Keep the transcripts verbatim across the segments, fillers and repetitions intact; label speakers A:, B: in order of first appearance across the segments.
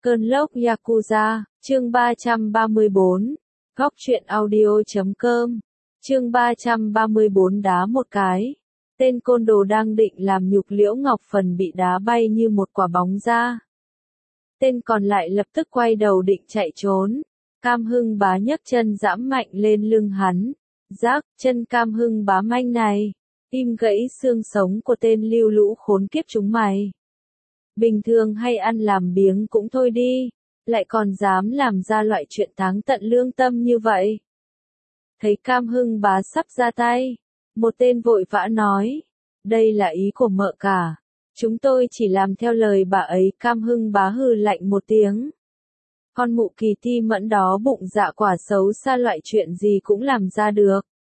A: Cơn lốc Yakuza, chương ba trăm ba mươi bốn, góc truyện audio.com, chương ba trăm ba mươi bốn đá một cái. Tên côn đồ đang định làm nhục Liễu Ngọc Phần bị đá bay như một quả bóng ra. Tên còn lại lập tức quay đầu định chạy trốn. Cam Hưng Bá nhấc chân giẫm mạnh lên lưng hắn. Rác, chân Cam Hưng Bá manh này. Im gãy xương sống của tên lưu lũ khốn kiếp chúng mày. Bình thường hay ăn làm biếng cũng thôi đi, lại còn dám làm ra loại chuyện táng tận lương tâm như vậy. Thấy Cam Hưng Bá sắp ra tay, một tên vội vã nói, đây là ý của mợ cả, chúng tôi chỉ làm theo lời bà ấy. Cam Hưng Bá hừ lạnh một tiếng. Con mụ kỳ ti mẫn đó bụng dạ quả xấu xa, loại chuyện gì cũng làm ra được.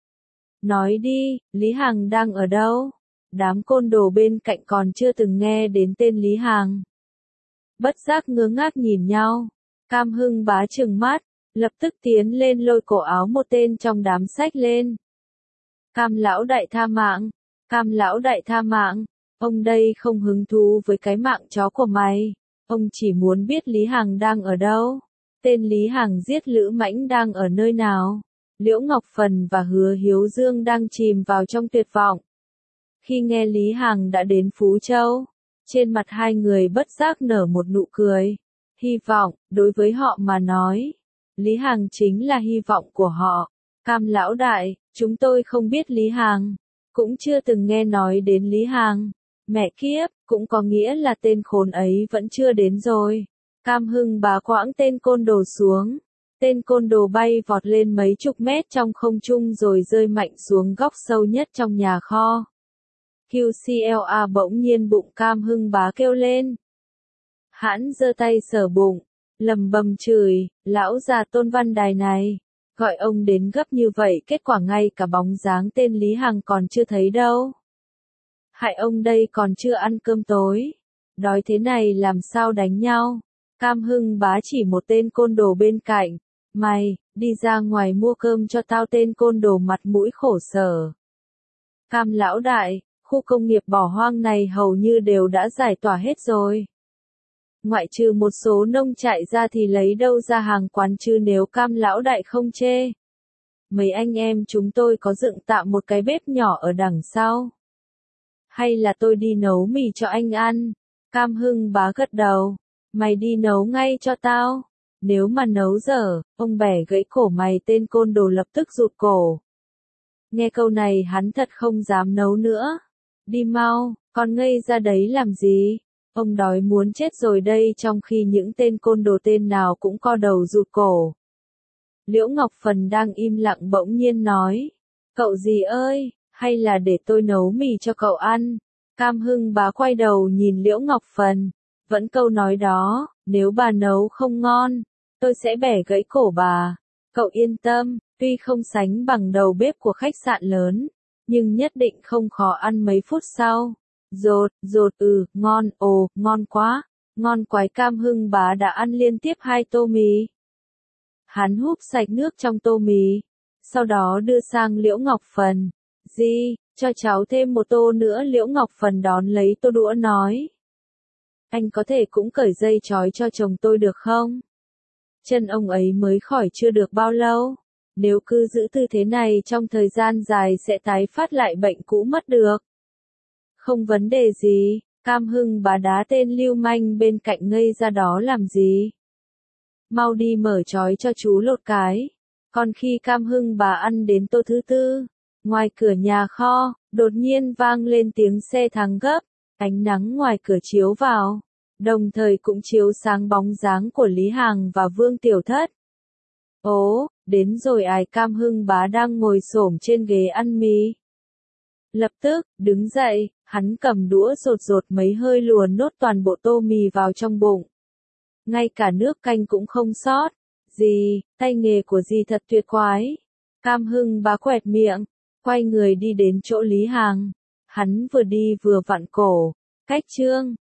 A: Nói đi, Lý Hằng đang ở đâu? Đám côn đồ bên cạnh còn chưa từng nghe đến tên Lý Hằng. Bất giác ngơ ngác nhìn nhau. Cam Hưng Bá trừng mắt, lập tức tiến lên lôi cổ áo một tên trong đám xách lên. Cam lão đại tha mạng, Cam lão đại tha mạng, ông đây không hứng thú với cái mạng chó của mày, ông chỉ muốn biết Lý Hằng đang ở đâu. Tên Lý Hằng giết Lữ Mãnh đang ở nơi nào? Liễu Ngọc Phần và Hứa Hiếu Dương đang chìm vào trong tuyệt vọng. Khi nghe Lý Hằng đã đến Phú Châu, trên mặt hai người bất giác nở một nụ cười. Hy vọng, đối với họ mà nói, Lý Hằng chính là hy vọng của họ. Cam lão đại, chúng tôi không biết Lý Hằng, cũng chưa từng nghe nói đến Lý Hằng. Mẹ kiếp, cũng có nghĩa là tên khốn ấy vẫn chưa đến rồi. Cam Hưng Bá quãng tên côn đồ xuống. Tên côn đồ bay vọt lên mấy chục mét trong không trung rồi rơi mạnh xuống góc sâu nhất trong nhà kho. quy xê lờ a bỗng nhiên bụng Cam Hưng Bá kêu lên. Hãn giơ tay sờ bụng, lầm bầm chửi, lão già Tôn Văn Đài này, gọi ông đến gấp như vậy kết quả ngay cả bóng dáng tên Lý Hằng còn chưa thấy đâu. Hại ông đây còn chưa ăn cơm tối, đói thế này làm sao đánh nhau. Cam Hưng Bá chỉ một tên côn đồ bên cạnh, mày, đi ra ngoài mua cơm cho tao. Tên côn đồ mặt mũi khổ sở. Cam lão đại, khu công nghiệp bỏ hoang này hầu như đều đã giải tỏa hết rồi. Ngoại trừ một số nông trại ra thì lấy đâu ra hàng quán chứ nếu Cam lão đại không chê. Mấy anh em chúng tôi có dựng tạm một cái bếp nhỏ ở đằng sau. Hay là tôi đi nấu mì cho anh ăn? Cam Hưng Bá gật đầu. Mày đi nấu ngay cho tao. Nếu mà nấu dở, ông bẻ gãy cổ mày. Tên côn đồ lập tức rụt cổ. Nghe câu này hắn thật không dám nấu nữa. Đi mau, con ngây ra đấy làm gì? Ông đói muốn chết rồi đây. Trong khi những tên côn đồ tên nào cũng co đầu rụt cổ. Liễu Ngọc Phần đang im lặng bỗng nhiên nói. Cậu gì ơi, hay là để tôi nấu mì cho cậu ăn? Cam Hưng Bá quay đầu nhìn Liễu Ngọc Phần. Vẫn câu nói đó, nếu bà nấu không ngon, tôi sẽ bẻ gãy cổ bà. Cậu yên tâm, tuy không sánh bằng đầu bếp của khách sạn lớn, nhưng nhất định không khó ăn. Mấy phút sau, rột, rột ừ, ngon, ồ, ngon quá, ngon quái. Cam Hưng Bá đã ăn liên tiếp hai tô mì. Hắn húp sạch nước trong tô mì, sau đó đưa sang Liễu Ngọc Phần. Gì, cho cháu thêm một tô nữa. Liễu Ngọc Phần đón lấy tô đũa nói. Anh có thể cũng cởi dây trói cho chồng tôi được không? Chân ông ấy mới khỏi chưa được bao lâu. Nếu cứ giữ tư thế này trong thời gian dài sẽ tái phát lại bệnh cũ mất được. Không vấn đề gì. Cam Hưng Bá đá tên lưu manh bên cạnh ngây ra đó làm gì? Mau đi mở trói cho chú lột cái. Còn khi Cam Hưng Bá ăn đến tô thứ tư, ngoài cửa nhà kho, đột nhiên vang lên tiếng xe thắng gấp. Ánh nắng ngoài cửa chiếu vào, đồng thời cũng chiếu sáng bóng dáng của Lý Hằng và Vương Tiểu Thất. Ố, đến rồi ai? Cam Hưng Bá đang ngồi xổm trên ghế ăn mì. Lập tức, đứng dậy, hắn cầm đũa rột rột mấy hơi luồn nốt toàn bộ tô mì vào trong bụng. Ngay cả nước canh cũng không sót. Dì, tay nghề của dì thật tuyệt quái. Cam Hưng Bá quẹt miệng, quay người đi đến chỗ Lý Hằng. Hắn vừa đi vừa vặn cổ. Cách chương